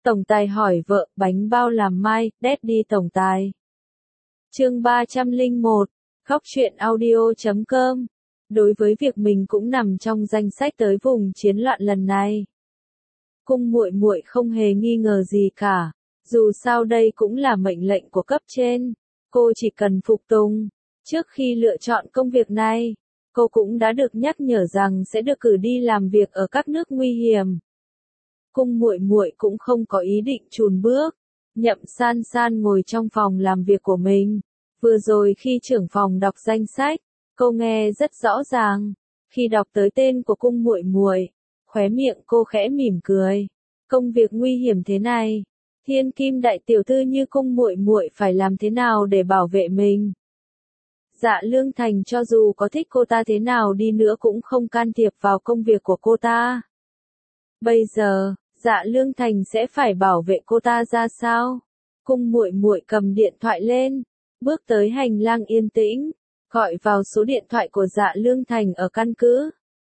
Tổng tài hỏi vợ, bánh bao làm mai, Daddy tổng tài. Chương 301, khóc chuyện audio.com. Đối với việc mình cũng nằm trong danh sách tới vùng chiến loạn lần này, Cung muội muội không hề nghi ngờ gì cả. Dù sao đây cũng là mệnh lệnh của cấp trên, cô chỉ cần phục tùng. Trước khi lựa chọn công việc này, cô cũng đã được nhắc nhở rằng sẽ được cử đi làm việc ở các nước nguy hiểm. Cung muội muội cũng không có ý định chùn bước. Nhậm San San ngồi trong phòng làm việc của mình. Vừa rồi khi trưởng phòng đọc danh sách, cô nghe rất rõ ràng. Khi đọc tới tên của cung muội muội, khóe miệng cô khẽ mỉm cười. Công việc nguy hiểm thế này, thiên kim đại tiểu thư như cung muội muội phải làm thế nào để bảo vệ mình? Dạ Lương Thành cho dù có thích cô ta thế nào đi nữa cũng không can thiệp vào công việc của cô ta. Bây giờ, Dạ Lương Thành sẽ phải bảo vệ cô ta ra sao? Cung muội muội cầm điện thoại lên, bước tới hành lang yên tĩnh, gọi vào số điện thoại của Dạ Lương Thành ở căn cứ.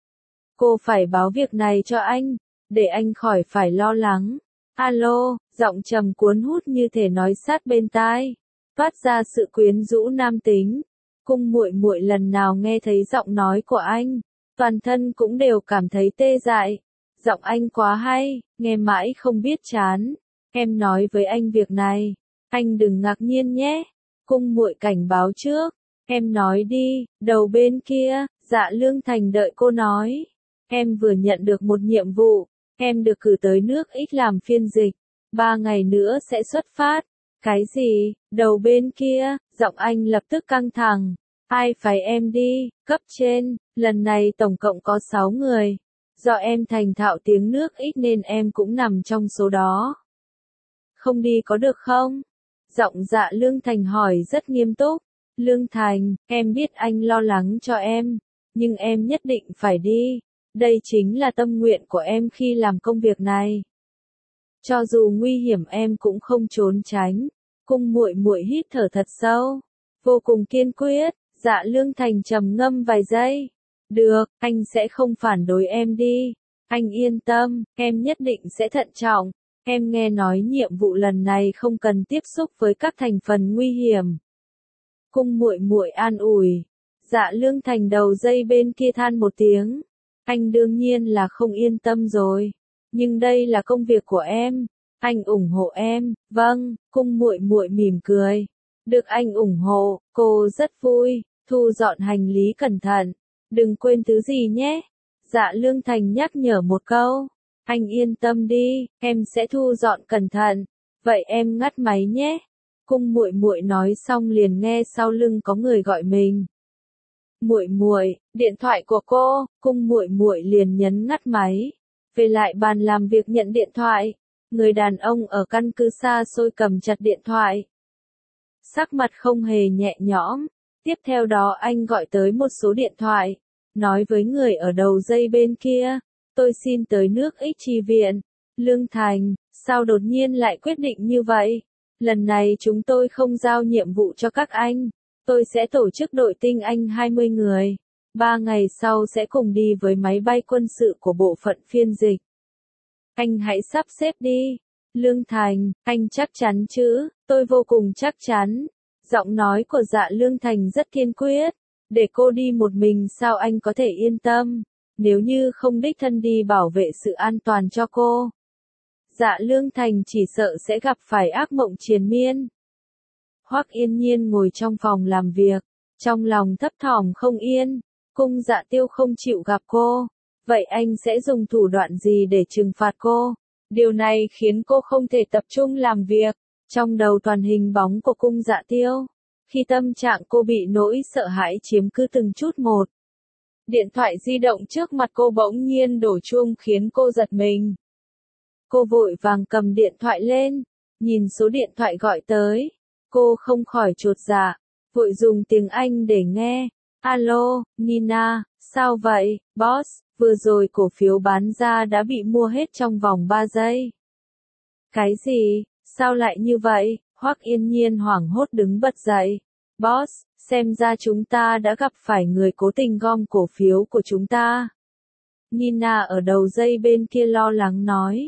Cô phải báo việc này cho anh, để anh khỏi phải lo lắng. Alo, giọng trầm cuốn hút như thể nói sát bên tai, phát ra sự quyến rũ nam tính. Cung muội muội lần nào nghe thấy giọng nói của anh, toàn thân cũng đều cảm thấy tê dại. Giọng anh quá hay, nghe mãi không biết chán. Em nói với anh việc này, anh đừng ngạc nhiên nhé. Cung muội cảnh báo trước. Em nói đi, đầu bên kia. Dạ Lương Thành đợi cô nói. Em vừa nhận được một nhiệm vụ, em được cử tới nước X làm phiên dịch. 3 ngày nữa sẽ xuất phát. Cái gì? Đầu bên kia, giọng anh lập tức căng thẳng. Ai phái em đi? Cấp trên, lần này tổng cộng có 6 người. Do em thành thạo tiếng nước X nên em cũng nằm trong số đó. Không đi có được không? Giọng Dạ Lương Thành hỏi rất nghiêm túc. Lương Thành, em biết anh lo lắng cho em, nhưng em nhất định phải đi. Đây chính là tâm nguyện của em khi làm công việc này. Cho dù nguy hiểm em cũng không trốn tránh. Cung muội muội hít thở thật sâu, vô cùng kiên quyết. Dạ Lương Thành trầm ngâm vài giây. Được, anh sẽ không phản đối em đi. Anh yên tâm, em nhất định sẽ thận trọng. Em nghe nói nhiệm vụ lần này không cần tiếp xúc với các thành phần nguy hiểm. Cung muội muội an ủi. Dạ Lương Thành đầu dây bên kia than một tiếng. Anh đương nhiên là không yên tâm rồi. Nhưng đây là công việc của em. Anh ủng hộ em. Vâng, cung muội muội mỉm cười. Được anh ủng hộ, cô rất vui. Thu dọn hành lý cẩn thận. Đừng quên thứ gì nhé. Dạ Lương Thành nhắc nhở một câu. Anh yên tâm đi, em sẽ thu dọn cẩn thận. Vậy em ngắt máy nhé. Cung muội muội nói xong liền nghe sau lưng có người gọi mình. Muội muội, điện thoại của cô. Cung muội muội liền nhấn ngắt máy. Về lại bàn làm việc nhận điện thoại. Người đàn ông ở căn cứ xa xôi cầm chặt điện thoại. Sắc mặt không hề nhẹ nhõm. Tiếp theo đó anh gọi tới một số điện thoại. Nói với người ở đầu dây bên kia. Tôi xin tới nước X chi viện. Lương Thành, sao đột nhiên lại quyết định như vậy? Lần này chúng tôi không giao nhiệm vụ cho các anh. Tôi sẽ tổ chức đội tinh anh 20 người. 3 ngày sau sẽ cùng đi với máy bay quân sự của bộ phận phiên dịch. Anh hãy sắp xếp đi. Lương Thành, anh chắc chắn chứ? Tôi vô cùng chắc chắn. Giọng nói của Dạ Lương Thành rất kiên quyết. Để cô đi một mình sao anh có thể yên tâm? Nếu như không đích thân đi bảo vệ sự an toàn cho cô, Dạ Lương Thành chỉ sợ sẽ gặp phải ác mộng triền miên. Hoắc Yên Nhiên ngồi trong phòng làm việc, trong lòng thấp thỏm không yên. Cung Dạ Tiêu không chịu gặp cô, vậy anh sẽ dùng thủ đoạn gì để trừng phạt cô? Điều này khiến cô không thể tập trung làm việc. Trong đầu toàn hình bóng của Cung Dạ Tiêu, khi tâm trạng cô bị nỗi sợ hãi chiếm cứ từng chút một. Điện thoại di động trước mặt cô bỗng nhiên đổ chuông khiến cô giật mình. Cô vội vàng cầm điện thoại lên, nhìn số điện thoại gọi tới. Cô không khỏi chột dạ, vội dùng tiếng Anh để nghe. Alo, Nina, sao vậy, boss? Vừa rồi cổ phiếu bán ra đã bị mua hết trong vòng 3 giây. Cái gì? Sao lại như vậy? Hoắc Yên Nhiên hoảng hốt đứng bật dậy. Boss, xem ra chúng ta đã gặp phải người cố tình gom cổ phiếu của chúng ta. Nina ở đầu dây bên kia lo lắng nói.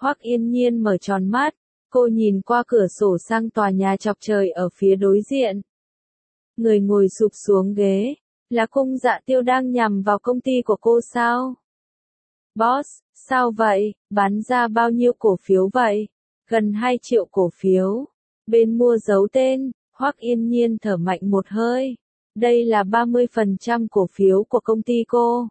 Hoắc Yên Nhiên mở tròn mắt, cô nhìn qua cửa sổ sang tòa nhà chọc trời ở phía đối diện. Người ngồi sụp xuống ghế, là Cung Dạ Tiêu đang nhằm vào công ty của cô sao? Boss, sao vậy, bán ra bao nhiêu cổ phiếu vậy? Gần 2 triệu cổ phiếu. Bên mua giấu tên, Hoắc Yên Nhiên thở mạnh một hơi. Đây là 30% cổ phiếu của công ty cô.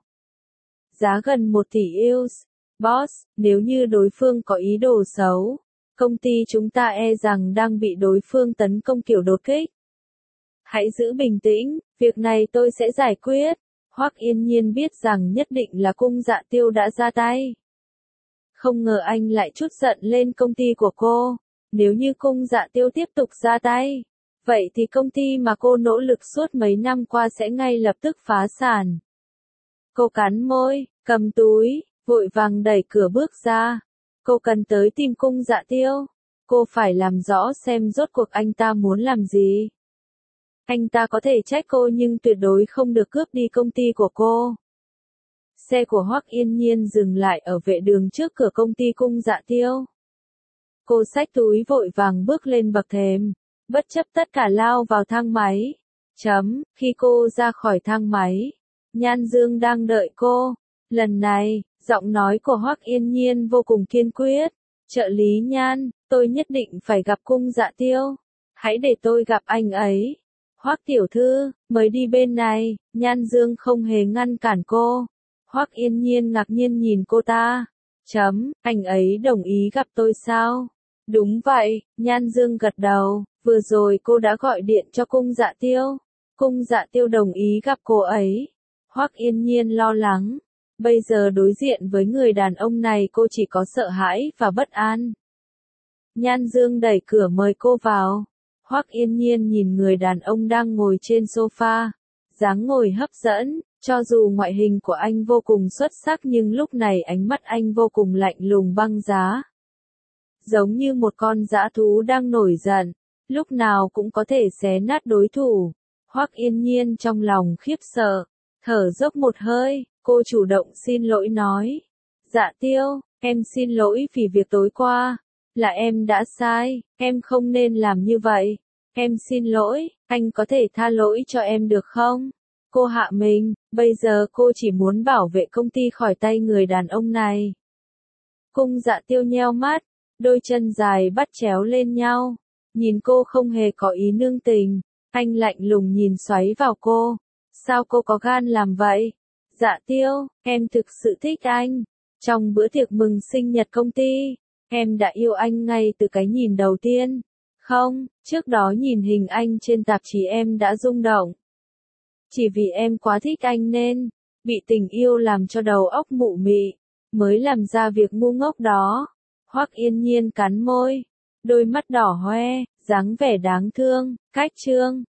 Giá gần 1 tỷ US. Boss, nếu như đối phương có ý đồ xấu, công ty chúng ta e rằng đang bị đối phương tấn công kiểu đột kích. Hãy giữ bình tĩnh, việc này tôi sẽ giải quyết. Hoắc Yên Nhiên biết rằng nhất định là Cung Dạ Tiêu đã ra tay. Không ngờ anh lại trút giận lên công ty của cô. Nếu như Cung Dạ Tiêu tiếp tục ra tay, vậy thì công ty mà cô nỗ lực suốt mấy năm qua sẽ ngay lập tức phá sản. Cô cắn môi, cầm túi, vội vàng đẩy cửa bước ra. Cô cần tới tìm Cung Dạ Tiêu. Cô phải làm rõ xem rốt cuộc anh ta muốn làm gì. Anh ta có thể trách cô nhưng tuyệt đối không được cướp đi công ty của cô. Xe của Hoắc Yên Nhiên dừng lại ở vệ đường trước cửa công ty Cung Dạ Tiêu. Cô xách túi vội vàng bước lên bậc thềm, bất chấp tất cả lao vào thang máy. Khi cô ra khỏi thang máy, Nhan Dương đang đợi cô. Lần này, giọng nói của Hoắc Yên Nhiên vô cùng kiên quyết. Trợ lý Nhan, tôi nhất định phải gặp Cung Dạ Tiêu. Hãy để tôi gặp anh ấy. Hoắc tiểu thư, mời đi bên này. Nhan Dương không hề ngăn cản cô. Hoắc Yên Nhiên ngạc nhiên nhìn cô ta. Anh ấy đồng ý gặp tôi sao? Đúng vậy, Nhan Dương gật đầu. Vừa rồi cô đã gọi điện cho Cung Dạ Tiêu. Cung Dạ Tiêu đồng ý gặp cô ấy. Hoắc Yên Nhiên lo lắng. Bây giờ đối diện với người đàn ông này cô chỉ có sợ hãi và bất an. Nhan Dương đẩy cửa mời cô vào. Hoắc Yên Nhiên nhìn người đàn ông đang ngồi trên sofa. Dáng ngồi hấp dẫn, cho dù ngoại hình của anh vô cùng xuất sắc nhưng lúc này ánh mắt anh vô cùng lạnh lùng băng giá. Giống như một con dã thú đang nổi giận, lúc nào cũng có thể xé nát đối thủ. Hoắc Yên Nhiên trong lòng khiếp sợ, thở dốc một hơi, cô chủ động xin lỗi nói. Dạ Tiêu, em xin lỗi vì việc tối qua. Là em đã sai, em không nên làm như vậy. Em xin lỗi, anh có thể tha lỗi cho em được không? Cô hạ mình, bây giờ cô chỉ muốn bảo vệ công ty khỏi tay người đàn ông này. Cung Dạ Tiêu nheo mắt, đôi chân dài bắt chéo lên nhau. Nhìn cô không hề có ý nương tình, anh lạnh lùng nhìn xoáy vào cô. Sao cô có gan làm vậy? Dạ Tiêu, em thực sự thích anh. Trong bữa tiệc mừng sinh nhật công ty, em đã yêu anh ngay từ cái nhìn đầu tiên. Không, trước đó nhìn hình anh trên tạp chí em đã rung động. Chỉ vì em quá thích anh nên, bị tình yêu làm cho đầu óc mụ mị, mới làm ra việc ngu ngốc đó. Hoắc Yên Nhiên cắn môi, đôi mắt đỏ hoe, dáng vẻ đáng thương, cách trương.